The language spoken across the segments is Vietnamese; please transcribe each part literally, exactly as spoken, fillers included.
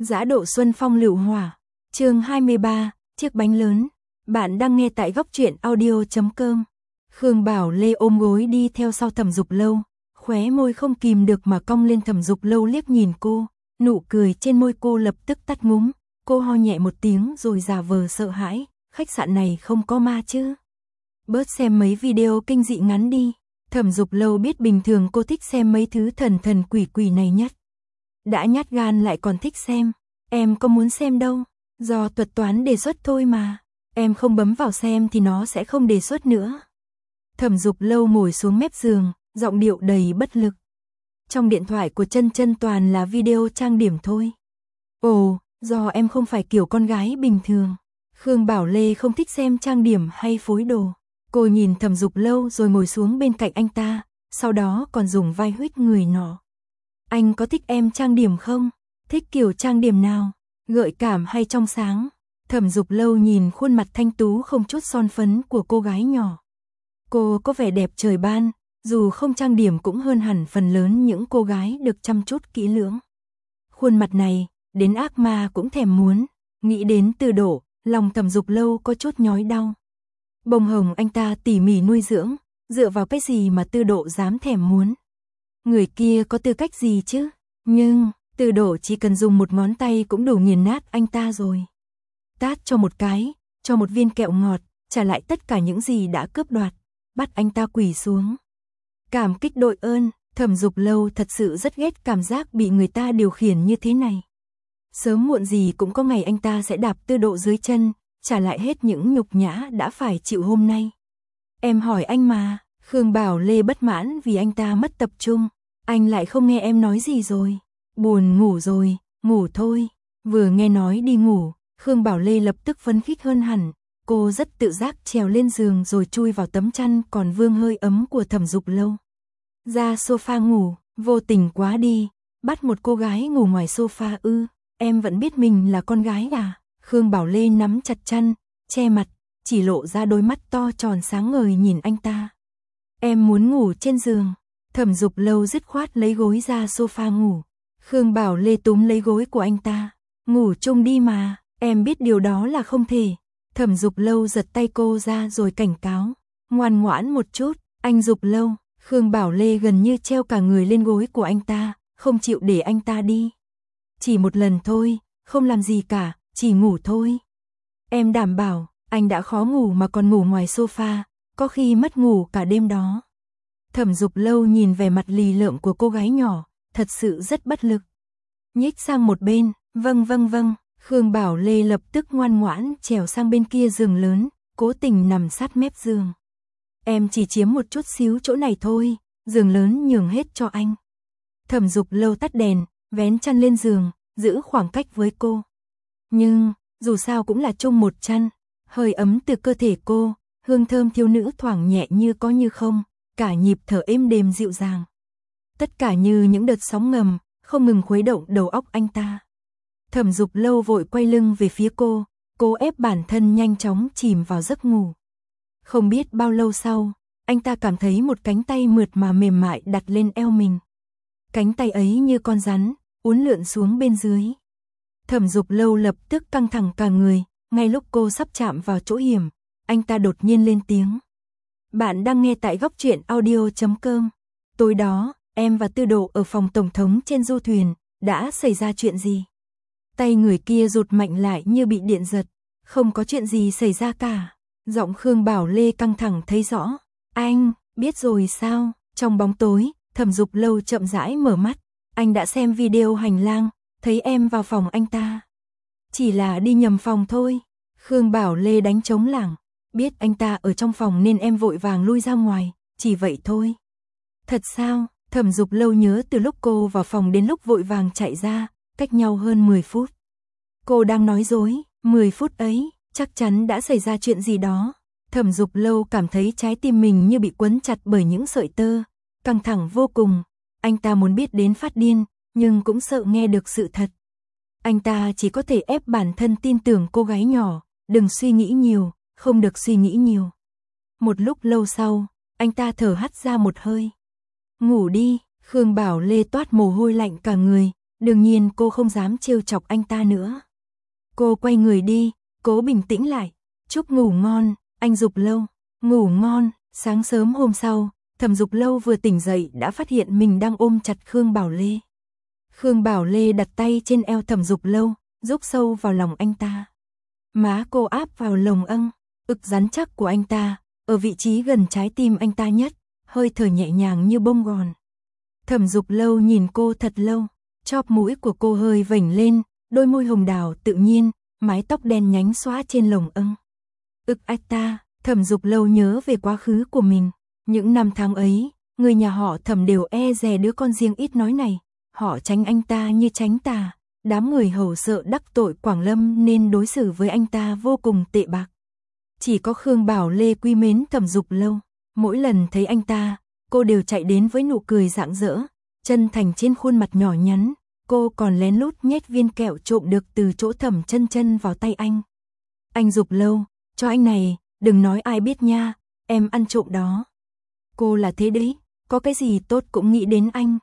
Dã độ xuân phong lựu hỏa. Chương hai mươi ba, chiếc bánh lớn. Bạn đang nghe tại góc truyện audio chấm com. Khương Bảo Lê ôm gối đi theo sau Thẩm Dục Lâu, khóe môi không kìm được mà cong lên. Thẩm Dục Lâu liếc nhìn cô, nụ cười trên môi cô lập tức tắt ngúm. Cô ho nhẹ một tiếng rồi giả vờ sợ hãi, khách sạn này không có ma chứ? Bớt xem mấy video kinh dị ngắn đi. Thẩm Dục Lâu biết bình thường cô thích xem mấy thứ thần thần quỷ quỷ này nhất. Đã nhát gan lại còn thích xem. Em có muốn xem đâu, do thuật toán đề xuất thôi mà. Em không bấm vào xem thì nó sẽ không đề xuất nữa. Thẩm Dục Lâu ngồi xuống mép giường, giọng điệu đầy bất lực. Trong điện thoại của Chân Chân toàn là video trang điểm thôi. Ồ, do em không phải kiểu con gái bình thường. Khương Bảo Lê không thích xem trang điểm hay phối đồ. Cô nhìn Thẩm Dục Lâu rồi ngồi xuống bên cạnh anh ta, sau đó còn dùng vai huýt người nọ. Anh có thích em trang điểm không? Thích kiểu trang điểm nào? Gợi cảm hay trong sáng? Thẩm Dục Lâu nhìn khuôn mặt thanh tú không chút son phấn của cô gái nhỏ. Cô có vẻ đẹp trời ban, dù không trang điểm cũng hơn hẳn phần lớn những cô gái được chăm chút kỹ lưỡng. Khuôn mặt này, đến ác ma cũng thèm muốn. Nghĩ đến Tư Độ, lòng Thẩm Dục Lâu có chút nhói đau. Bông hồng anh ta tỉ mỉ nuôi dưỡng, dựa vào cái gì mà Tư Độ dám thèm muốn? Người kia có tư cách gì chứ? Nhưng, Tư Độ chỉ cần dùng một ngón tay cũng đủ nghiền nát anh ta rồi. Tát cho một cái, cho một viên kẹo ngọt, trả lại tất cả những gì đã cướp đoạt, bắt anh ta quỳ xuống. Cảm kích đội ơn, Thẩm Dục Lâu thật sự rất ghét cảm giác bị người ta điều khiển như thế này. Sớm muộn gì cũng có ngày anh ta sẽ đạp Tư Độ dưới chân, trả lại hết những nhục nhã đã phải chịu hôm nay. Em hỏi anh mà. Khương Bảo Lê bất mãn vì anh ta mất tập trung. Anh lại không nghe em nói gì rồi. Buồn ngủ rồi, ngủ thôi. Vừa nghe nói đi ngủ, Khương Bảo Lê lập tức phấn khích hơn hẳn. Cô rất tự giác trèo lên giường rồi chui vào tấm chăn còn vương hơi ấm của Thẩm Dục Lâu. Ra sofa ngủ, vô tình quá đi. Bắt một cô gái ngủ ngoài sofa ư? Em vẫn biết mình là con gái à? Khương Bảo Lê nắm chặt chăn, che mặt, chỉ lộ ra đôi mắt to tròn sáng ngời nhìn anh ta. Em muốn ngủ trên giường. Thẩm Dục Lâu dứt khoát lấy gối ra sofa ngủ. Khương Bảo Lê túm lấy gối của anh ta. Ngủ chung đi mà, em biết điều đó là không thể. Thẩm Dục Lâu giật tay cô ra rồi cảnh cáo. Ngoan ngoãn một chút, anh Dục Lâu. Khương Bảo Lê gần như treo cả người lên gối của anh ta, không chịu để anh ta đi. Chỉ một lần thôi, không làm gì cả, chỉ ngủ thôi. Em đảm bảo, anh đã khó ngủ mà còn ngủ ngoài sofa, có khi mất ngủ cả đêm đó. Thẩm Dục Lâu nhìn vẻ mặt lì lợm của cô gái nhỏ, thật sự rất bất lực. Nhích sang một bên, vâng vâng vâng, Khương Bảo Lê lập tức ngoan ngoãn trèo sang bên kia giường lớn, cố tình nằm sát mép giường. Em chỉ chiếm một chút xíu chỗ này thôi, giường lớn nhường hết cho anh. Thẩm Dục Lâu tắt đèn, vén chăn lên giường, giữ khoảng cách với cô. Nhưng, dù sao cũng là chung một chăn, hơi ấm từ cơ thể cô, hương thơm thiếu nữ thoảng nhẹ như có như không, cả nhịp thở êm đềm dịu dàng. Tất cả như những đợt sóng ngầm, không ngừng khuấy động đầu óc anh ta. Thẩm Dục Lâu vội quay lưng về phía cô, cố ép bản thân nhanh chóng chìm vào giấc ngủ. Không biết bao lâu sau, anh ta cảm thấy một cánh tay mượt mà mềm mại đặt lên eo mình. Cánh tay ấy như con rắn, uốn lượn xuống bên dưới. Thẩm Dục Lâu lập tức căng thẳng cả người, ngay lúc cô sắp chạm vào chỗ hiểm, anh ta đột nhiên lên tiếng. Bạn đang nghe tại góc truyện audio chấm com. Tối đó, em và Tư Độ ở phòng tổng thống trên du thuyền, đã xảy ra chuyện gì? Tay người kia rụt mạnh lại như bị điện giật. Không có chuyện gì xảy ra cả. Giọng Khương Bảo Lê căng thẳng thấy rõ. Anh, biết rồi sao? Trong bóng tối, Thẩm Dục Lâu chậm rãi mở mắt. Anh đã xem video hành lang, thấy em vào phòng anh ta. Chỉ là đi nhầm phòng thôi. Khương Bảo Lê đánh trống lảng. Biết anh ta ở trong phòng nên em vội vàng lui ra ngoài, chỉ vậy thôi. Thật sao? Thẩm Dục Lâu nhớ từ lúc cô vào phòng đến lúc vội vàng chạy ra, cách nhau hơn mười phút. Cô đang nói dối, mười phút ấy, chắc chắn đã xảy ra chuyện gì đó. Thẩm Dục Lâu cảm thấy trái tim mình như bị quấn chặt bởi những sợi tơ, căng thẳng vô cùng. Anh ta muốn biết đến phát điên, nhưng cũng sợ nghe được sự thật. Anh ta chỉ có thể ép bản thân tin tưởng cô gái nhỏ, đừng suy nghĩ nhiều, không được suy nghĩ nhiều. Một lúc lâu sau, anh ta thở hắt ra một hơi. Ngủ đi. Khương Bảo Lê toát mồ hôi lạnh cả người, Đương nhiên cô không dám trêu chọc anh ta nữa. Cô quay người đi, cố bình tĩnh lại. Chúc ngủ ngon, anh Dục Lâu. Ngủ ngon. Sáng sớm hôm sau, Thẩm Dục Lâu vừa tỉnh dậy đã phát hiện mình đang ôm chặt Khương Bảo Lê. Khương Bảo Lê đặt tay trên eo Thẩm Dục Lâu, rúc sâu vào lòng anh ta. Má cô áp vào lồng âng, ực rắn chắc của anh ta, ở vị trí gần trái tim anh ta nhất, hơi thở nhẹ nhàng như bông gòn. Thẩm Dục Lâu nhìn cô thật lâu, chóp mũi của cô hơi vểnh lên, đôi môi hồng đào tự nhiên, mái tóc đen nhánh xõa trên lồng âng. Ực ách ta, Thẩm Dục Lâu nhớ về quá khứ của mình. Những năm tháng ấy, người nhà họ Thẩm đều e dè đứa con riêng ít nói này. Họ tránh anh ta như tránh tà. Đám người hầu sợ đắc tội Quảng Lâm nên đối xử với anh ta vô cùng tệ bạc. Chỉ có Khương Bảo Lê quý mến Thẩm Dục Lâu. Mỗi lần thấy anh ta, cô đều chạy đến với nụ cười rạng rỡ, chân thành trên khuôn mặt nhỏ nhắn. Cô còn lén lút nhét viên kẹo trộm được từ chỗ Thẩm Chân Chân vào tay anh. Anh Dục Lâu, cho anh này, đừng nói ai biết nha, em ăn trộm đó. Cô là thế đấy, có cái gì tốt cũng nghĩ đến anh.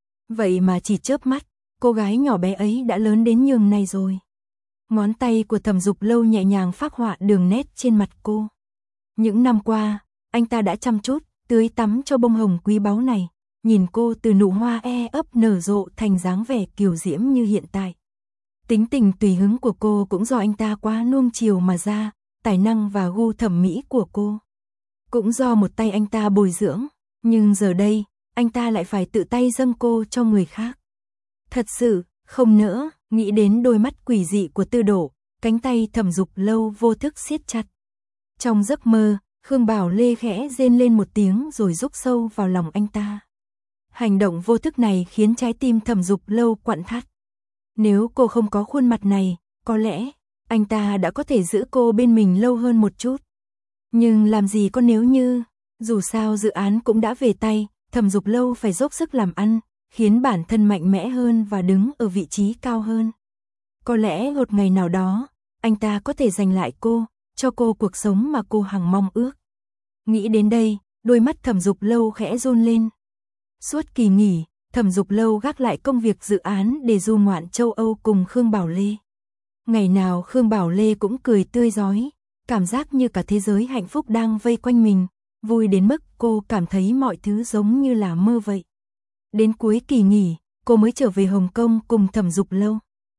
Vậy mà chỉ chớp mắt, cô gái nhỏ bé ấy đã lớn đến nhường này rồi. Ngón tay của Thẩm Dục Lâu nhẹ nhàng phác họa đường nét trên mặt cô. Những năm qua, anh ta đã chăm chút, tưới tắm cho bông hồng quý báu này. Nhìn cô từ nụ hoa e ấp nở rộ thành dáng vẻ kiều diễm như hiện tại. Tính tình tùy hứng của cô cũng do anh ta quá nuông chiều mà ra, tài năng và gu thẩm mỹ của cô cũng do một tay anh ta bồi dưỡng, nhưng giờ đây, anh ta lại phải tự tay dâng cô cho người khác. Thật sự, không nỡ, nghĩ đến đôi mắt quỷ dị của Tư Đổ, cánh tay Thẩm Dục Lâu vô thức siết chặt. Trong giấc mơ, Khương Bảo Lê khẽ rên lên một tiếng rồi rúc sâu vào lòng anh ta. Hành động vô thức này khiến trái tim Thẩm Dục Lâu quặn thắt. Nếu cô không có khuôn mặt này, có lẽ anh ta đã có thể giữ cô bên mình lâu hơn một chút. Nhưng làm gì có nếu như, dù sao dự án cũng đã về tay, Thẩm Dục Lâu phải dốc sức làm ăn, khiến bản thân mạnh mẽ hơn và đứng ở vị trí cao hơn. Có lẽ một ngày nào đó, anh ta có thể giành lại cô, cho cô cuộc sống mà cô hằng mong ước. Nghĩ đến đây, đôi mắt Thẩm Dục Lâu khẽ run lên. Suốt kỳ nghỉ, Thẩm Dục Lâu gác lại công việc dự án để du ngoạn châu Âu cùng Khương Bảo Lê. Ngày nào Khương Bảo Lê cũng cười tươi rói, cảm giác như cả thế giới hạnh phúc đang vây quanh mình, vui đến mức cô cảm thấy mọi thứ giống như là mơ vậy. Đến cuối kỳ nghỉ, cô mới trở về Hồng Kông cùng Thẩm Dục Lâu.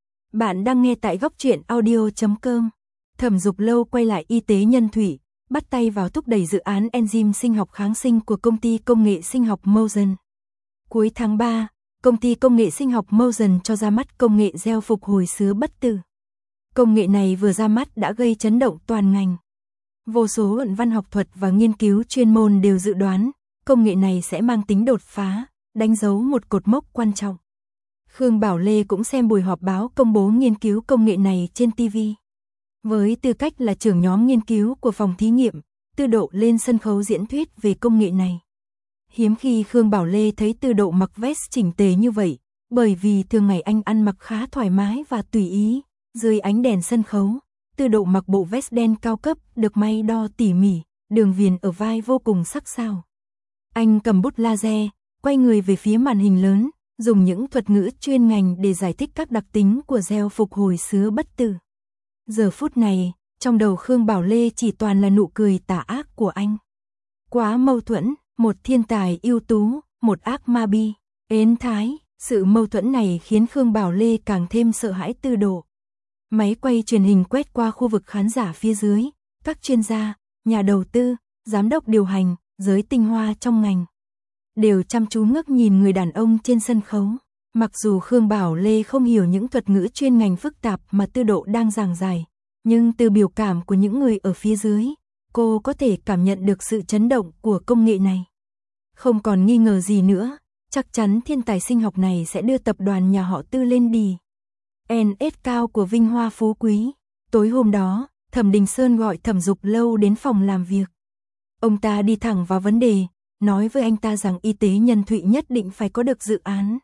Bạn đang nghe tại góc truyện audio chấm com. Thẩm Dục Lâu quay lại y tế nhân thủy, bắt tay vào thúc đẩy dự án enzyme sinh học kháng sinh của công ty công nghệ sinh học Mosen. Cuối tháng ba, công ty công nghệ sinh học Mosen cho ra mắt công nghệ gel phục hồi sứa bất tử. Công nghệ này vừa ra mắt đã gây chấn động toàn ngành. Vô số luận văn học thuật và nghiên cứu chuyên môn đều dự đoán, công nghệ này sẽ mang tính đột phá, đánh dấu một cột mốc quan trọng. Khương Bảo Lê cũng xem buổi họp báo công bố nghiên cứu công nghệ này trên ti vi. Với tư cách là trưởng nhóm nghiên cứu của phòng thí nghiệm, Tư Độ lên sân khấu diễn thuyết về công nghệ này. Hiếm khi Khương Bảo Lê thấy Tư Độ mặc vest chỉnh tề như vậy, bởi vì thường ngày anh ăn mặc khá thoải mái và tùy ý. Dưới ánh đèn sân khấu, Tư Độ mặc bộ vest đen cao cấp, được may đo tỉ mỉ, đường viền ở vai vô cùng sắc sảo. Anh cầm bút laser, quay người về phía màn hình lớn, dùng những thuật ngữ chuyên ngành để giải thích các đặc tính của gel phục hồi sứa bất tử. Giờ phút này, trong đầu Khương Bảo Lê chỉ toàn là nụ cười tà ác của anh. Quá mâu thuẫn, một thiên tài ưu tú, một ác ma bi, ến thái, sự mâu thuẫn này khiến Khương Bảo Lê càng thêm sợ hãi Tư Độ. Máy quay truyền hình quét qua khu vực khán giả phía dưới, các chuyên gia, nhà đầu tư, giám đốc điều hành, giới tinh hoa trong ngành đều chăm chú ngước nhìn người đàn ông trên sân khấu. Mặc dù Khương Bảo Lê không hiểu những thuật ngữ chuyên ngành phức tạp mà Tư Độ đang giảng giải, nhưng từ biểu cảm của những người ở phía dưới, cô có thể cảm nhận được sự chấn động của công nghệ này. Không còn nghi ngờ gì nữa, chắc chắn thiên tài sinh học này sẽ đưa tập đoàn nhà họ Tư lên đì en ét cao của vinh hoa phú quý. Tối hôm đó, Thẩm Đình Sơn gọi Thẩm Dục Lâu đến phòng làm việc. Ông ta đi thẳng vào vấn đề, nói với anh ta rằng y tế nhân thụy nhất định phải có được dự án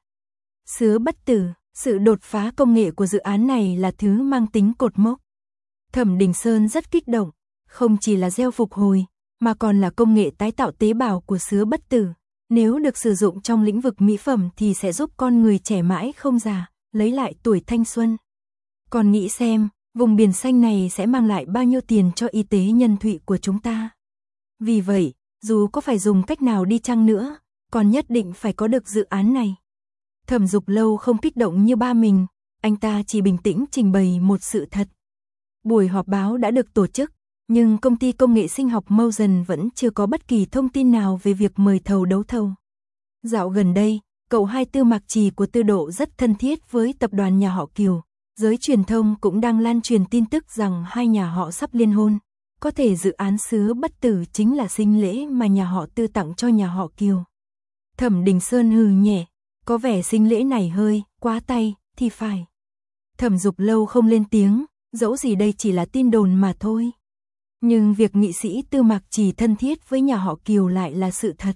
sứa bất tử. Sự đột phá công nghệ của dự án này là thứ mang tính cột mốc. Thẩm Đình Sơn rất kích động, không chỉ là gel phục hồi, mà còn là công nghệ tái tạo tế bào của sứa bất tử. Nếu được sử dụng trong lĩnh vực mỹ phẩm thì sẽ giúp con người trẻ mãi không già, lấy lại tuổi thanh xuân. Còn nghĩ xem, vùng biển xanh này sẽ mang lại bao nhiêu tiền cho y tế nhân thụy của chúng ta. Vì vậy, dù có phải dùng cách nào đi chăng nữa, con nhất định phải có được dự án này. Thẩm Dục Lâu không kích động như ba mình, anh ta chỉ bình tĩnh trình bày một sự thật. Buổi họp báo đã được tổ chức, nhưng công ty công nghệ sinh học Motion vẫn chưa có bất kỳ thông tin nào về việc mời thầu đấu thầu. Dạo gần đây, cậu hai Tư Mạc Trì của Tư Độ rất thân thiết với tập đoàn nhà họ Kiều. Giới truyền thông cũng đang lan truyền tin tức rằng hai nhà họ sắp liên hôn. Có thể dự án Sứa Bất Tử chính là sinh lễ mà nhà họ Tư tặng cho nhà họ Kiều. Thẩm Đình Sơn hừ nhẹ, có vẻ sinh lễ này hơi quá tay thì phải. Thẩm Dục Lâu không lên tiếng, dẫu gì đây chỉ là tin đồn mà thôi. Nhưng việc nghị sĩ Tư Mạc Trì thân thiết với nhà họ Kiều lại là sự thật.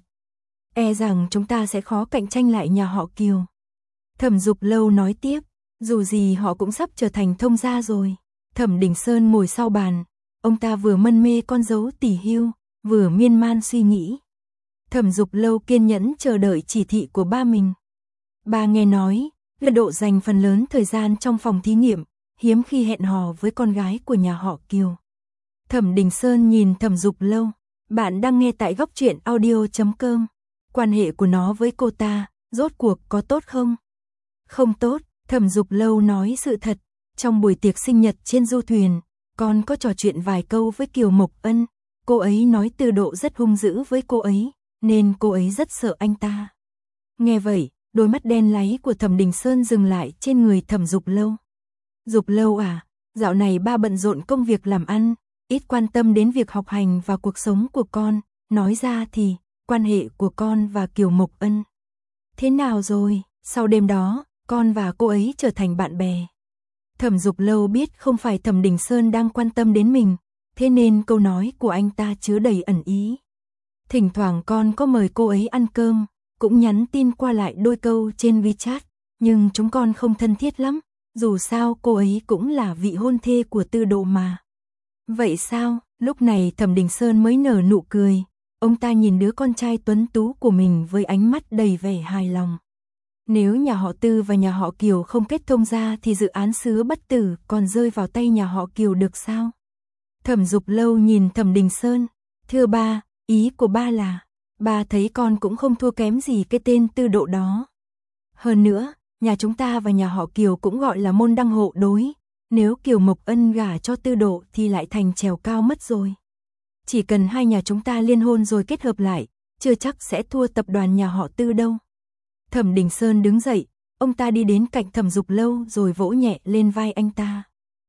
E rằng chúng ta sẽ khó cạnh tranh lại nhà họ Kiều. Thẩm Dục Lâu nói tiếp, dù gì họ cũng sắp trở thành thông gia rồi. Thẩm Đình Sơn ngồi sau bàn, ông ta vừa mân mê con dấu tỷ hưu, vừa miên man suy nghĩ. Thẩm Dục Lâu kiên nhẫn chờ đợi chỉ thị của ba mình. Ba nghe nói, Lật Độ dành phần lớn thời gian trong phòng thí nghiệm, hiếm khi hẹn hò với con gái của nhà họ Kiều. Thẩm Đình Sơn nhìn Thẩm Dục Lâu, bạn đang nghe tại góc truyện audio chấm com. Quan hệ của nó với cô ta, rốt cuộc có tốt không? Không tốt, Thẩm Dục Lâu nói sự thật. Trong buổi tiệc sinh nhật trên du thuyền, con có trò chuyện vài câu với Kiều Mộc Ân. Cô ấy nói Tư Độ rất hung dữ với cô ấy, nên cô ấy rất sợ anh ta. Nghe vậy, đôi mắt đen láy của Thẩm Đình Sơn dừng lại trên người Thẩm Dục Lâu. Dục Lâu à, dạo này ba bận rộn công việc làm ăn, ít quan tâm đến việc học hành và cuộc sống của con. Nói ra thì, quan hệ của con và Kiều Mộc Ân thế nào rồi? Sau đêm đó, con và cô ấy trở thành bạn bè. Thẩm Dục Lâu biết không phải Thẩm Đình Sơn đang quan tâm đến mình, thế nên câu nói của anh ta chứa đầy ẩn ý. Thỉnh thoảng con có mời cô ấy ăn cơm, cũng nhắn tin qua lại đôi câu trên WeChat, nhưng chúng con không thân thiết lắm, dù sao cô ấy cũng là vị hôn thê của Tư Độ mà. Vậy sao? Lúc này Thẩm Đình Sơn mới nở nụ cười, ông ta nhìn đứa con trai tuấn tú của mình với ánh mắt đầy vẻ hài lòng. Nếu nhà họ Tư và nhà họ Kiều không kết thông ra thì dự án Sứa Bất Tử còn rơi vào tay nhà họ Kiều được sao? Thẩm Dục Lâu nhìn Thẩm Đình Sơn, thưa ba, ý của ba là, ba thấy con cũng không thua kém gì cái tên Tư Độ đó. Hơn nữa, nhà chúng ta và nhà họ Kiều cũng gọi là môn đăng hộ đối, nếu Kiều Mộc Ân gả cho Tư Độ thì lại thành trèo cao mất rồi. Chỉ cần hai nhà chúng ta liên hôn rồi kết hợp lại, chưa chắc sẽ thua tập đoàn nhà họ Tư đâu. Thẩm Đình Sơn đứng dậy, ông ta đi đến cạnh Thẩm Dục Lâu rồi vỗ nhẹ lên vai anh ta.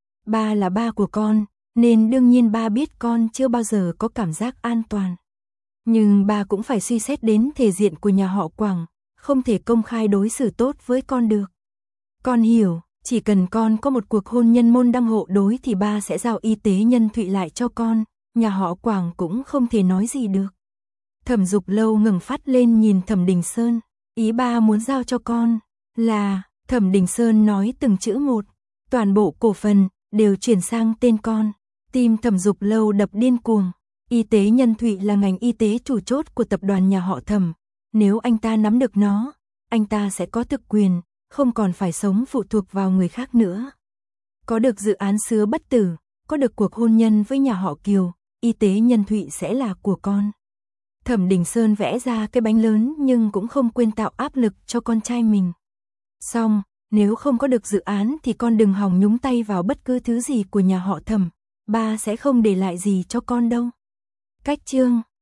Ba là ba của con, nên đương nhiên ba biết con chưa bao giờ có cảm giác an toàn. Nhưng ba cũng phải suy xét đến thể diện của nhà họ Quảng, không thể công khai đối xử tốt với con được. Con hiểu, chỉ cần con có một cuộc hôn nhân môn đăng hộ đối thì ba sẽ giao y tế nhân thụy lại cho con, nhà họ Quảng cũng không thể nói gì được. Thẩm Dục Lâu ngẩng phát lên nhìn Thẩm Đình Sơn. Ý ba muốn giao cho con là, Thẩm Đình Sơn nói từng chữ một, toàn bộ cổ phần đều chuyển sang tên con. Tim Thẩm Dục Lâu đập điên cuồng. Y tế nhân thụy là ngành y tế chủ chốt của tập đoàn nhà họ Thẩm. Nếu anh ta nắm được nó, anh ta sẽ có thực quyền, không còn phải sống phụ thuộc vào người khác nữa. Có được dự án Sứa Bất Tử, có được cuộc hôn nhân với nhà họ Kiều, y tế nhân thụy sẽ là của con. Thẩm Đình Sơn vẽ ra cái bánh lớn nhưng cũng không quên tạo áp lực cho con trai mình. Xong, nếu không có được dự án thì con đừng hòng nhúng tay vào bất cứ thứ gì của nhà họ Thẩm, ba sẽ không để lại gì cho con đâu. Cách chương